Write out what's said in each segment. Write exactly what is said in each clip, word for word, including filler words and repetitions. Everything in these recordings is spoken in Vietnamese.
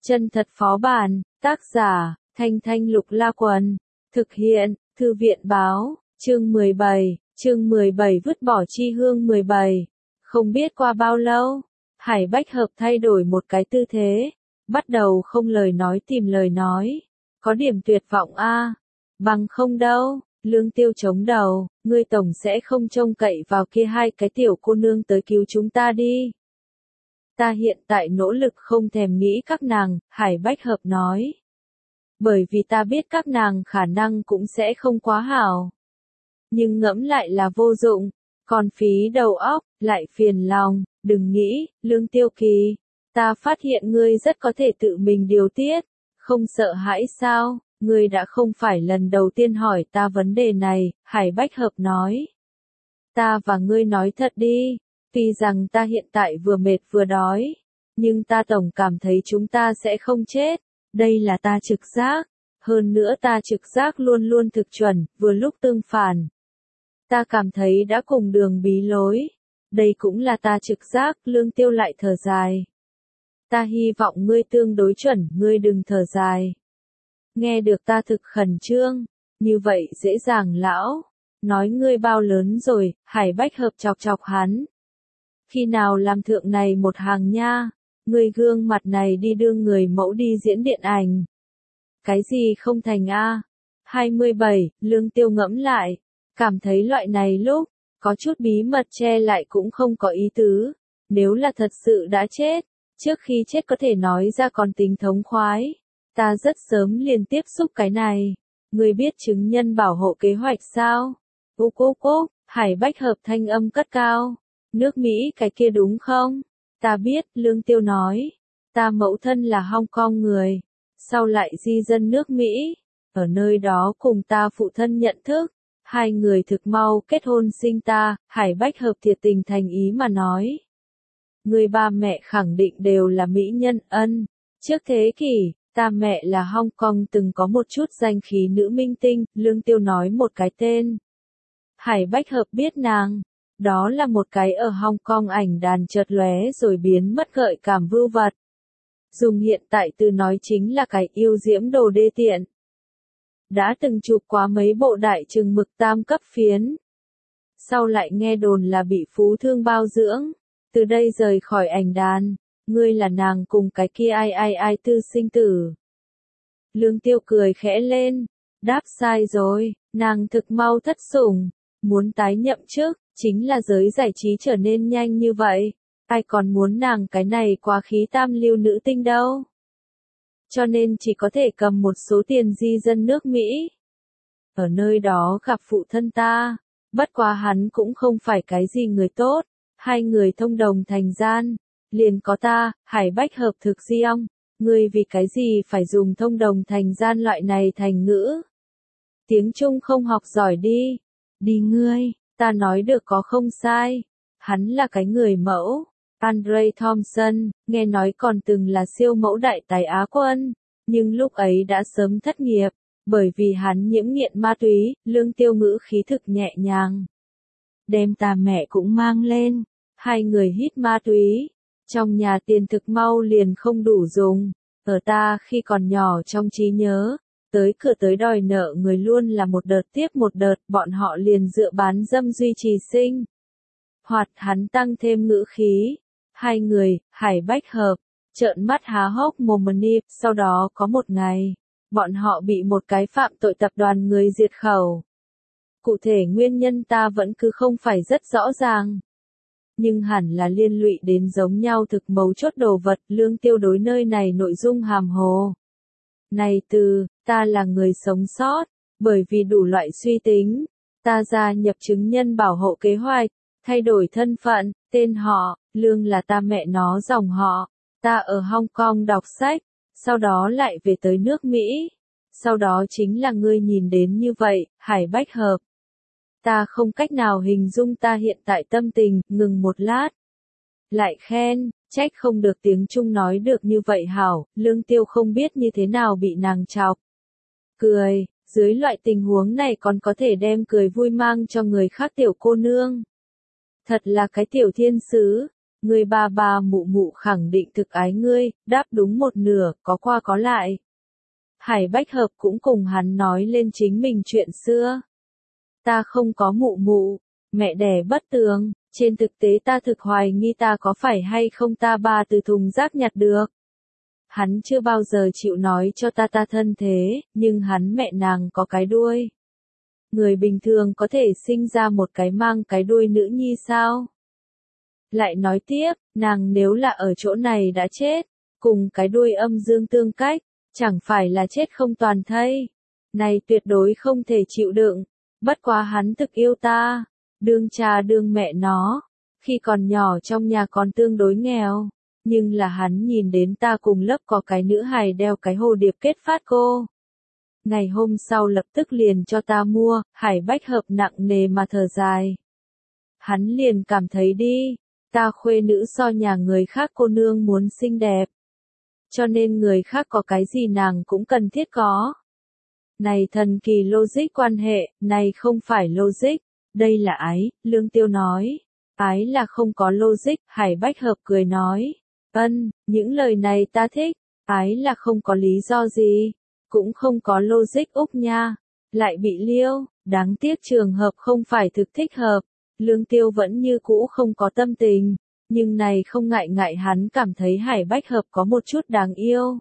Chân thật phó bản, tác giả, Thanh Thanh Lục La Quần, thực hiện, Thư viện báo, chương mười bảy, chương mười bảy vứt bỏ chi hương mười bảy. Không biết qua bao lâu, Hải Bách Hợp thay đổi một cái tư thế, bắt đầu không lời nói tìm lời nói, có điểm tuyệt vọng a. Bằng không đâu, Lương Tiêu chống đầu, ngươi tổng sẽ không trông cậy vào kia hai cái tiểu cô nương tới cứu chúng ta đi. Ta hiện tại nỗ lực không thèm nghĩ các nàng, Hải Bách Hợp nói. Bởi vì ta biết các nàng khả năng cũng sẽ không quá hảo. Nhưng ngẫm lại là vô dụng, còn phí đầu óc, lại phiền lòng, đừng nghĩ, Lương Tiêu Kỳ. Ta phát hiện ngươi rất có thể tự mình điều tiết, không sợ hãi sao, ngươi đã không phải lần đầu tiên hỏi ta vấn đề này, Hải Bách Hợp nói. Ta và ngươi nói thật đi. Tuy rằng ta hiện tại vừa mệt vừa đói, nhưng ta tổng cảm thấy chúng ta sẽ không chết, đây là ta trực giác, hơn nữa ta trực giác luôn luôn thực chuẩn, vừa lúc tương phản. Ta cảm thấy đã cùng đường bí lối, đây cũng là ta trực giác, Lương Tiêu lại thở dài. Ta hy vọng ngươi tương đối chuẩn, ngươi đừng thở dài. Nghe được ta thực khẩn trương, như vậy dễ dàng lão, nói ngươi bao lớn rồi, Hải Bách Hợp chọc chọc hắn. Khi nào làm thượng này một hàng nha, người gương mặt này đi đưa người mẫu đi diễn điện ảnh. Cái gì không thành a? hai mươi bảy, Lương Tiêu ngẫm lại, cảm thấy loại này lúc, có chút bí mật che lại cũng không có ý tứ, nếu là thật sự đã chết, trước khi chết có thể nói ra còn tính thống khoái. Ta rất sớm liền tiếp xúc cái này, người biết chứng nhân bảo hộ kế hoạch sao? Úc úc úc, Hải Bách Hợp thanh âm cất cao. Nước Mỹ cái kia đúng không? Ta biết, Lương Tiêu nói. Ta mẫu thân là Hong Kong người. Sau lại di dân nước Mỹ. Ở nơi đó cùng ta phụ thân nhận thức. Hai người thực mau kết hôn sinh ta, Hải Bách Hợp thiệt tình thành ý mà nói. Người ba mẹ khẳng định đều là mỹ nhân ân. Trước thế kỷ, ta mẹ là Hong Kong từng có một chút danh khí nữ minh tinh, Lương Tiêu nói một cái tên. Hải Bách Hợp biết nàng. Đó là một cái ở Hong Kong ảnh đàn chợt lóe rồi biến mất gợi cảm vưu vật. Dùng hiện tại từ nói chính là cái yêu diễm đồ đê tiện. Đã từng chụp quá mấy bộ đại chừng mực tam cấp phiến. Sau lại nghe đồn là bị phú thương bao dưỡng. Từ đây rời khỏi ảnh đàn. Ngươi là nàng cùng cái kia ai ai ai tư sinh tử. Lương Tiêu cười khẽ lên. Đáp sai rồi, nàng thực mau thất sủng. Muốn tái nhậm chức. Chính là giới giải trí trở nên nhanh như vậy, ai còn muốn nàng cái này quá khí tam lưu nữ tinh đâu. Cho nên chỉ có thể cầm một số tiền di dân nước Mỹ. Ở nơi đó gặp phụ thân ta, bất quá hắn cũng không phải cái gì người tốt, hai người thông đồng thành gian, liền có ta, Hải Bách Hợp thực di ong, ngươi vì cái gì phải dùng thông đồng thành gian loại này thành ngữ. Tiếng Trung không học giỏi đi, đi ngươi. Ta nói được có không sai. Hắn là cái người mẫu. Andre Thompson, nghe nói còn từng là siêu mẫu đại tài Á quân. Nhưng lúc ấy đã sớm thất nghiệp. Bởi vì hắn nhiễm nghiện ma túy, Lương Tiêu ngữ khí thực nhẹ nhàng. Đem ta mẹ cũng mang lên. Hai người hít ma túy. Trong nhà tiền thực mau liền không đủ dùng. Ở ta khi còn nhỏ trong trí nhớ. Tới cửa tới đòi nợ người luôn là một đợt tiếp một đợt, bọn họ liền dựa bán dâm duy trì sinh. Hoạt hắn tăng thêm ngữ khí. Hai người, Hải Bách Hợp, trợn mắt há hốc mồm nịp, sau đó có một ngày, bọn họ bị một cái phạm tội tập đoàn người diệt khẩu. Cụ thể nguyên nhân ta vẫn cứ không phải rất rõ ràng. Nhưng hẳn là liên lụy đến giống nhau thực mấu chốt đồ vật, Lương Tiêu đối nơi này nội dung hàm hồ. Này từ, ta là người sống sót, bởi vì đủ loại suy tính, ta gia nhập chứng nhân bảo hộ kế hoạch, thay đổi thân phận, tên họ, Lương là ta mẹ nó dòng họ, ta ở Hong Kong đọc sách, sau đó lại về tới nước Mỹ, sau đó chính là ngươi nhìn đến như vậy, Hải Bách Hợp. Ta không cách nào hình dung ta hiện tại tâm tình, ngừng một lát. Lại khen. Trách không được tiếng Trung nói được như vậy hảo, Lương Tiêu không biết như thế nào bị nàng chọc. Cười, dưới loại tình huống này còn có thể đem cười vui mang cho người khác tiểu cô nương. Thật là cái tiểu thiên sứ, Ngươi ba ba mụ mụ khẳng định thực ái ngươi, đáp đúng một nửa, có qua có lại. Hải Bách Hợp cũng cùng hắn nói lên chính mình chuyện xưa. Ta không có mụ mụ, mẹ đẻ bất tường, trên thực tế ta thực hoài nghi ta có phải hay không ta ba từ thùng rác nhặt được. Hắn chưa bao giờ chịu nói cho ta ta thân thế, nhưng hắn mẹ nàng có cái đuôi. Người bình thường có thể sinh ra một cái mang cái đuôi nữ nhi sao? Lại nói tiếp, nàng nếu là ở chỗ này đã chết, cùng cái đuôi âm dương tương cách, chẳng phải là chết không toàn thây. Này tuyệt đối không thể chịu đựng, bất quá hắn thực yêu ta, đương cha đương mẹ nó, khi còn nhỏ trong nhà còn tương đối nghèo, nhưng là hắn nhìn đến ta cùng lớp có cái nữ hài đeo cái hồ điệp kết phát cô. Ngày hôm sau lập tức liền cho ta mua, Hải Bách Hợp nặng nề mà thở dài. Hắn liền cảm thấy đi, ta khuê nữ so nhà người khác cô nương muốn xinh đẹp. Cho nên người khác có cái gì nàng cũng cần thiết có. Này thần kỳ logic quan hệ, này không phải logic, đây là ái, Lương Tiêu nói. Ái là không có logic, Hải Bách Hợp cười nói. Ân, những lời này ta thích, ái là không có lý do gì, cũng không có logic Úc nha. Lại bị liêu, đáng tiếc trường hợp không phải thực thích hợp. Lương Tiêu vẫn như cũ không có tâm tình, nhưng này không ngại ngại hắn cảm thấy Hải Bách Hợp có một chút đáng yêu.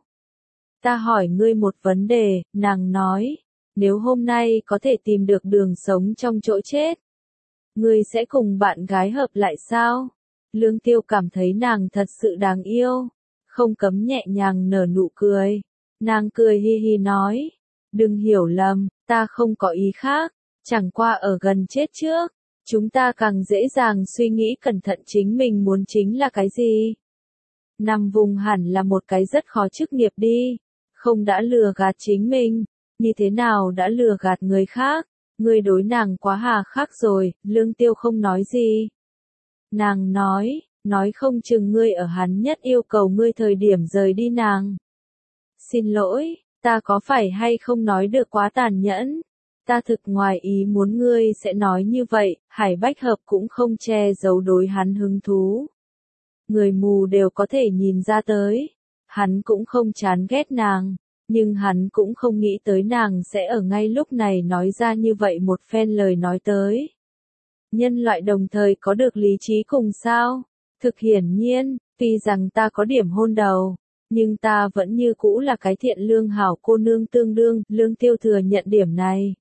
Ta hỏi ngươi một vấn đề, nàng nói, nếu hôm nay có thể tìm được đường sống trong chỗ chết, ngươi sẽ cùng bạn gái hợp lại sao? Lương Tiêu cảm thấy nàng thật sự đáng yêu, không cấm nhẹ nhàng nở nụ cười. Nàng cười hi hi nói, đừng hiểu lầm, ta không có ý khác, chẳng qua ở gần chết trước. Chúng ta càng dễ dàng suy nghĩ cẩn thận chính mình muốn chính là cái gì. Nằm vùng hẳn là một cái rất khó chức nghiệp đi, không đã lừa gạt chính mình, như thế nào đã lừa gạt người khác, người đối nàng quá hà khắc rồi, Lương Tiêu không nói gì. Nàng nói, nói không chừng ngươi ở hắn nhất yêu cầu ngươi thời điểm rời đi nàng. Xin lỗi, ta có phải hay không nói được quá tàn nhẫn? Ta thực ngoài ý muốn ngươi sẽ nói như vậy, Hải Bách Hợp cũng không che giấu đối hắn hứng thú. Người mù đều có thể nhìn ra tới. Hắn cũng không chán ghét nàng, nhưng hắn cũng không nghĩ tới nàng sẽ ở ngay lúc này nói ra như vậy một phen lời nói tới. Nhân loại đồng thời có được lý trí cùng sao? Thực hiển nhiên, tuy rằng ta có điểm hôn đầu, nhưng ta vẫn như cũ là cái thiện lương hảo cô nương tương đương, Lương Tiêu thừa nhận điểm này.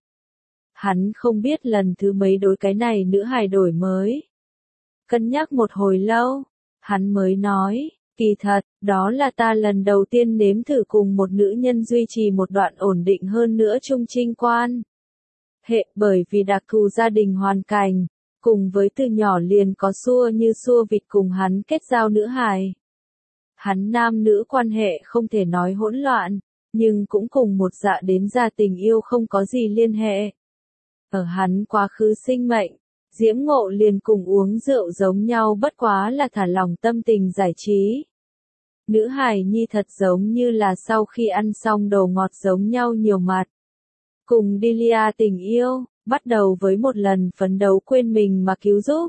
Hắn không biết lần thứ mấy đối cái này nữ hài đổi mới. Cân nhắc một hồi lâu, hắn mới nói, kỳ thật, đó là ta lần đầu tiên nếm thử cùng một nữ nhân duy trì một đoạn ổn định hơn nữa chung trinh quan. Hệ bởi vì đặc thù gia đình hoàn cảnh, cùng với từ nhỏ liền có xua như xua vịt cùng hắn kết giao nữ hài. Hắn nam nữ quan hệ không thể nói hỗn loạn, nhưng cũng cùng một dạ đến ra tình yêu không có gì liên hệ. Ở hắn quá khứ sinh mệnh, Diễm Ngộ liền cùng uống rượu giống nhau bất quá là thả lỏng tâm tình giải trí. Nữ hài nhi thật giống như là sau khi ăn xong đồ ngọt giống nhau nhiều mặt. Cùng Delia tình yêu, bắt đầu với một lần phấn đấu quên mình mà cứu giúp.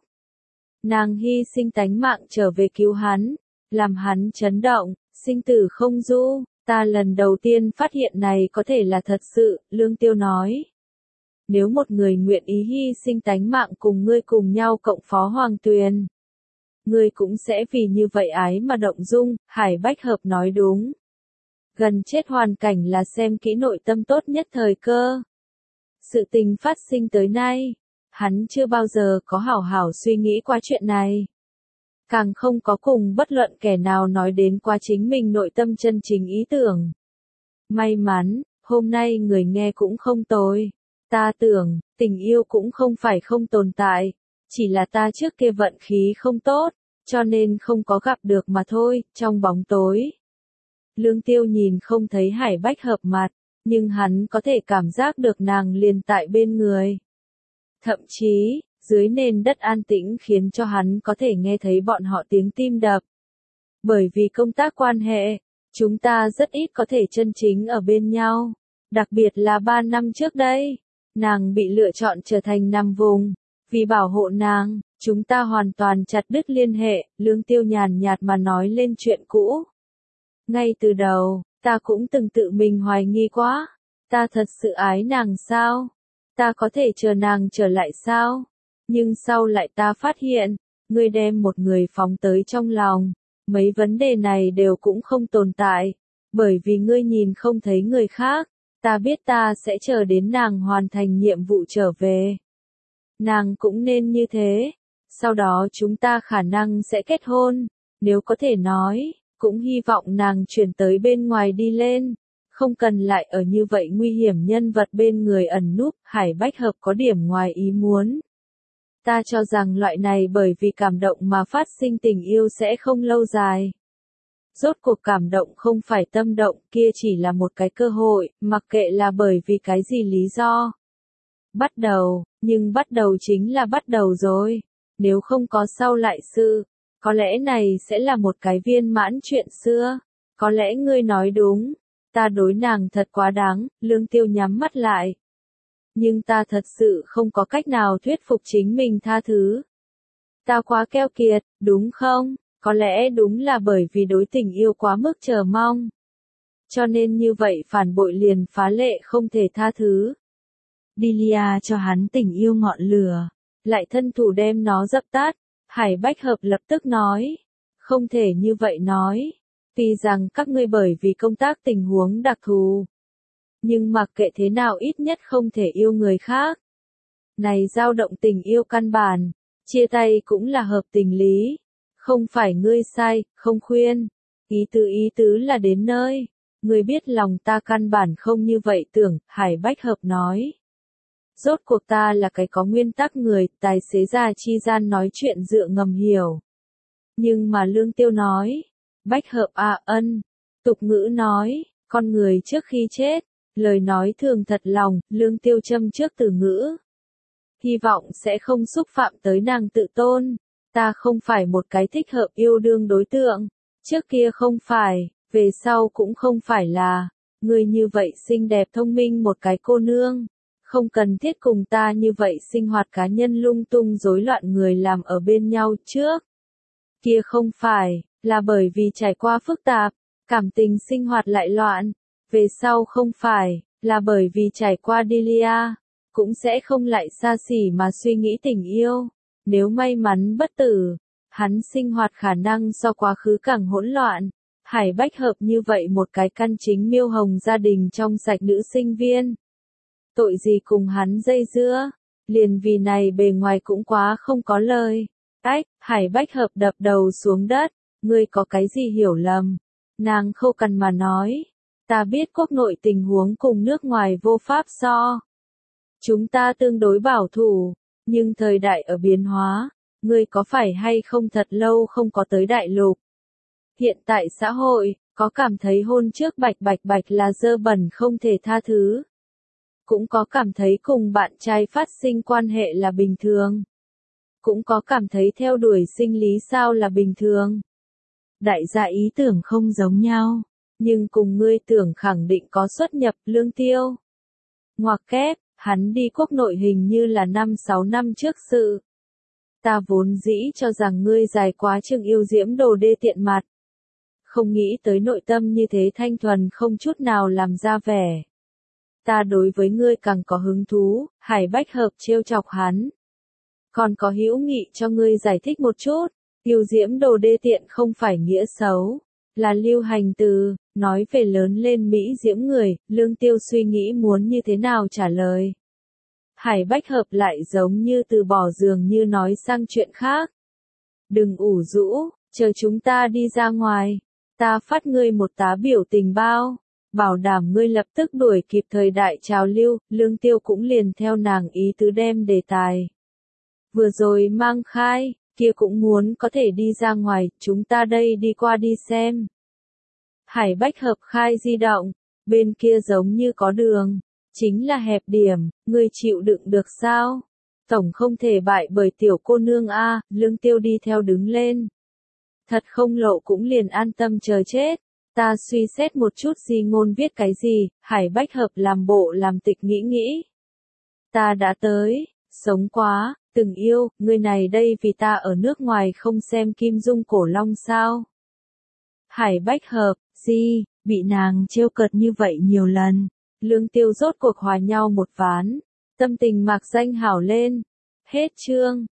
Nàng hy sinh tánh mạng trở về cứu hắn, làm hắn chấn động, sinh tử không du. Ta lần đầu tiên phát hiện này có thể là thật sự, Lương Tiêu nói. Nếu một người nguyện ý hy sinh tánh mạng cùng ngươi cùng nhau cộng phó Hoàng Tuyền, ngươi cũng sẽ vì như vậy ái mà động dung, Hải Bách Hợp nói đúng. Gần chết hoàn cảnh là xem kỹ nội tâm tốt nhất thời cơ. Sự tình phát sinh tới nay, hắn chưa bao giờ có hảo hảo suy nghĩ qua chuyện này. Càng không có cùng bất luận kẻ nào nói đến qua chính mình nội tâm chân chính ý tưởng. May mắn, hôm nay người nghe cũng không tồi. Ta tưởng, tình yêu cũng không phải không tồn tại, chỉ là ta trước kia vận khí không tốt, cho nên không có gặp được mà thôi, trong bóng tối. Lương Tiêu nhìn không thấy Hải Bách Hợp mặt, nhưng hắn có thể cảm giác được nàng liền tại bên người. Thậm chí, dưới nền đất an tĩnh khiến cho hắn có thể nghe thấy bọn họ tiếng tim đập. Bởi vì công tác quan hệ, chúng ta rất ít có thể chân chính ở bên nhau, đặc biệt là ba năm trước đây. Nàng bị lựa chọn trở thành nằm vùng, vì bảo hộ nàng, Chúng ta hoàn toàn chặt đứt liên hệ, Lương Tiêu nhàn nhạt mà nói lên chuyện cũ. Ngay từ đầu, ta cũng từng tự mình hoài nghi quá. Ta thật sự ái nàng sao? Ta có thể chờ nàng trở lại sao? Nhưng sau lại ta phát hiện, ngươi đem một người phóng tới trong lòng. Mấy vấn đề này đều cũng không tồn tại. Bởi vì ngươi nhìn không thấy người khác. Ta biết ta sẽ chờ đến nàng hoàn thành nhiệm vụ trở về. Nàng cũng nên như thế. Sau đó chúng ta khả năng sẽ kết hôn. Nếu có thể nói, cũng hy vọng nàng chuyển tới bên ngoài đi lên. Không cần lại ở như vậy nguy hiểm nhân vật bên người ẩn núp. Hải Bách Hợp có điểm ngoài ý muốn. Ta cho rằng loại này bởi vì cảm động mà phát sinh tình yêu sẽ không lâu dài. Rốt cuộc cảm động không phải tâm động, kia chỉ là một cái cơ hội, mặc kệ là bởi vì cái gì lý do. Bắt đầu, nhưng bắt đầu chính là bắt đầu rồi. Nếu không có sau lại sự, có lẽ này sẽ là một cái viên mãn chuyện xưa. Có lẽ ngươi nói đúng, ta đối nàng thật quá đáng, Lương Tiêu nhắm mắt lại. Nhưng ta thật sự không có cách nào thuyết phục chính mình tha thứ. Ta quá keo kiệt, đúng không? Có lẽ đúng là bởi vì đối tình yêu quá mức chờ mong. Cho nên như vậy phản bội liền phá lệ không thể tha thứ. Delia cho hắn tình yêu ngọn lửa, lại thân thủ đem nó dập tắt. Hải Bách Hợp lập tức nói, không thể như vậy nói. Tuy rằng các ngươi bởi vì công tác tình huống đặc thù, nhưng mặc kệ thế nào ít nhất không thể yêu người khác. Này dao động tình yêu căn bản, chia tay cũng là hợp tình lý. Không phải ngươi sai, không khuyên. Ý tứ ý tứ là đến nơi. Ngươi biết lòng ta căn bản không như vậy tưởng, Hải Bách Hợp nói. Rốt cuộc ta là cái có nguyên tắc người, tài xế già chi gian nói chuyện dựa ngầm hiểu. Nhưng mà Lương Tiêu nói, Bách Hợp à ân, tục ngữ nói, con người trước khi chết, lời nói thường thật lòng, Lương Tiêu châm trước từ ngữ. Hy vọng sẽ không xúc phạm tới nàng tự tôn. Ta không phải một cái thích hợp yêu đương đối tượng. Trước kia không phải, về sau cũng không phải là. Người như vậy xinh đẹp thông minh một cái cô nương. Không cần thiết cùng ta như vậy sinh hoạt cá nhân lung tung rối loạn người làm ở bên nhau trước. Kia không phải, là bởi vì trải qua phức tạp, cảm tình sinh hoạt lại loạn. Về sau không phải, là bởi vì trải qua Delia, cũng sẽ không lại xa xỉ mà suy nghĩ tình yêu. Nếu may mắn bất tử, hắn sinh hoạt khả năng so quá khứ càng hỗn loạn. Hải Bách Hợp như vậy một cái căn chính miêu hồng gia đình trong sạch nữ sinh viên. Tội gì cùng hắn dây dưa, liền vì này bề ngoài cũng quá không có lời. Ách, Hải Bách Hợp đập đầu xuống đất, ngươi có cái gì hiểu lầm. Nàng khô cằn mà nói, ta biết quốc nội tình huống cùng nước ngoài vô pháp so. Chúng ta tương đối bảo thủ. Nhưng thời đại ở biến hóa, ngươi có phải hay không thật lâu không có tới đại lục. Hiện tại xã hội, có cảm thấy hôn trước bạch bạch bạch là dơ bẩn không thể tha thứ. Cũng có cảm thấy cùng bạn trai phát sinh quan hệ là bình thường. Cũng có cảm thấy theo đuổi sinh lý sao là bình thường. Đại gia ý tưởng không giống nhau, nhưng cùng ngươi tưởng khẳng định có xuất nhập Lương Tiêu. Ngoặc kép. Hắn đi quốc nội hình như là năm sáu năm trước sự. Ta vốn dĩ cho rằng ngươi dài quá chừng yêu diễm đồ đê tiện mặt. Không nghĩ tới nội tâm như thế thanh thuần không chút nào làm ra vẻ. Ta đối với ngươi càng có hứng thú, Hải Bách Hợp trêu chọc hắn. Còn có hữu nghị cho ngươi giải thích một chút, yêu diễm đồ đê tiện không phải nghĩa xấu, là lưu hành từ. Nói về lớn lên Mỹ diễm người, Lương Tiêu suy nghĩ muốn như thế nào trả lời. Hải Bách Hợp lại giống như từ bỏ giường như nói sang chuyện khác. Đừng ủ rũ, chờ chúng ta đi ra ngoài. Ta phát ngươi một tá biểu tình bao. Bảo đảm ngươi lập tức đuổi kịp thời đại trào lưu, Lương Tiêu cũng liền theo nàng ý tứ đem đề tài. Vừa rồi mang khai, kia cũng muốn có thể đi ra ngoài, chúng ta đây đi qua đi xem. Hải Bách Hợp khai di động, bên kia giống như có đường, chính là hẹp điểm, ngươi chịu đựng được sao? Tổng không thể bại bởi tiểu cô nương a, Lương Tiêu đi theo đứng lên. Thật không lộ cũng liền an tâm chờ chết, ta suy xét một chút gì ngôn viết cái gì, Hải Bách Hợp làm bộ làm tịch nghĩ nghĩ. Ta đã tới, sống quá, Từng yêu, người này đây vì ta ở nước ngoài không xem Kim Dung Cổ Long sao? Hải Bách Hợp, gì, bị nàng trêu cợt như vậy nhiều lần. Lương Tiêu rốt cuộc hòa nhau một ván. Tâm tình Mạc Danh hảo lên. Hết chương.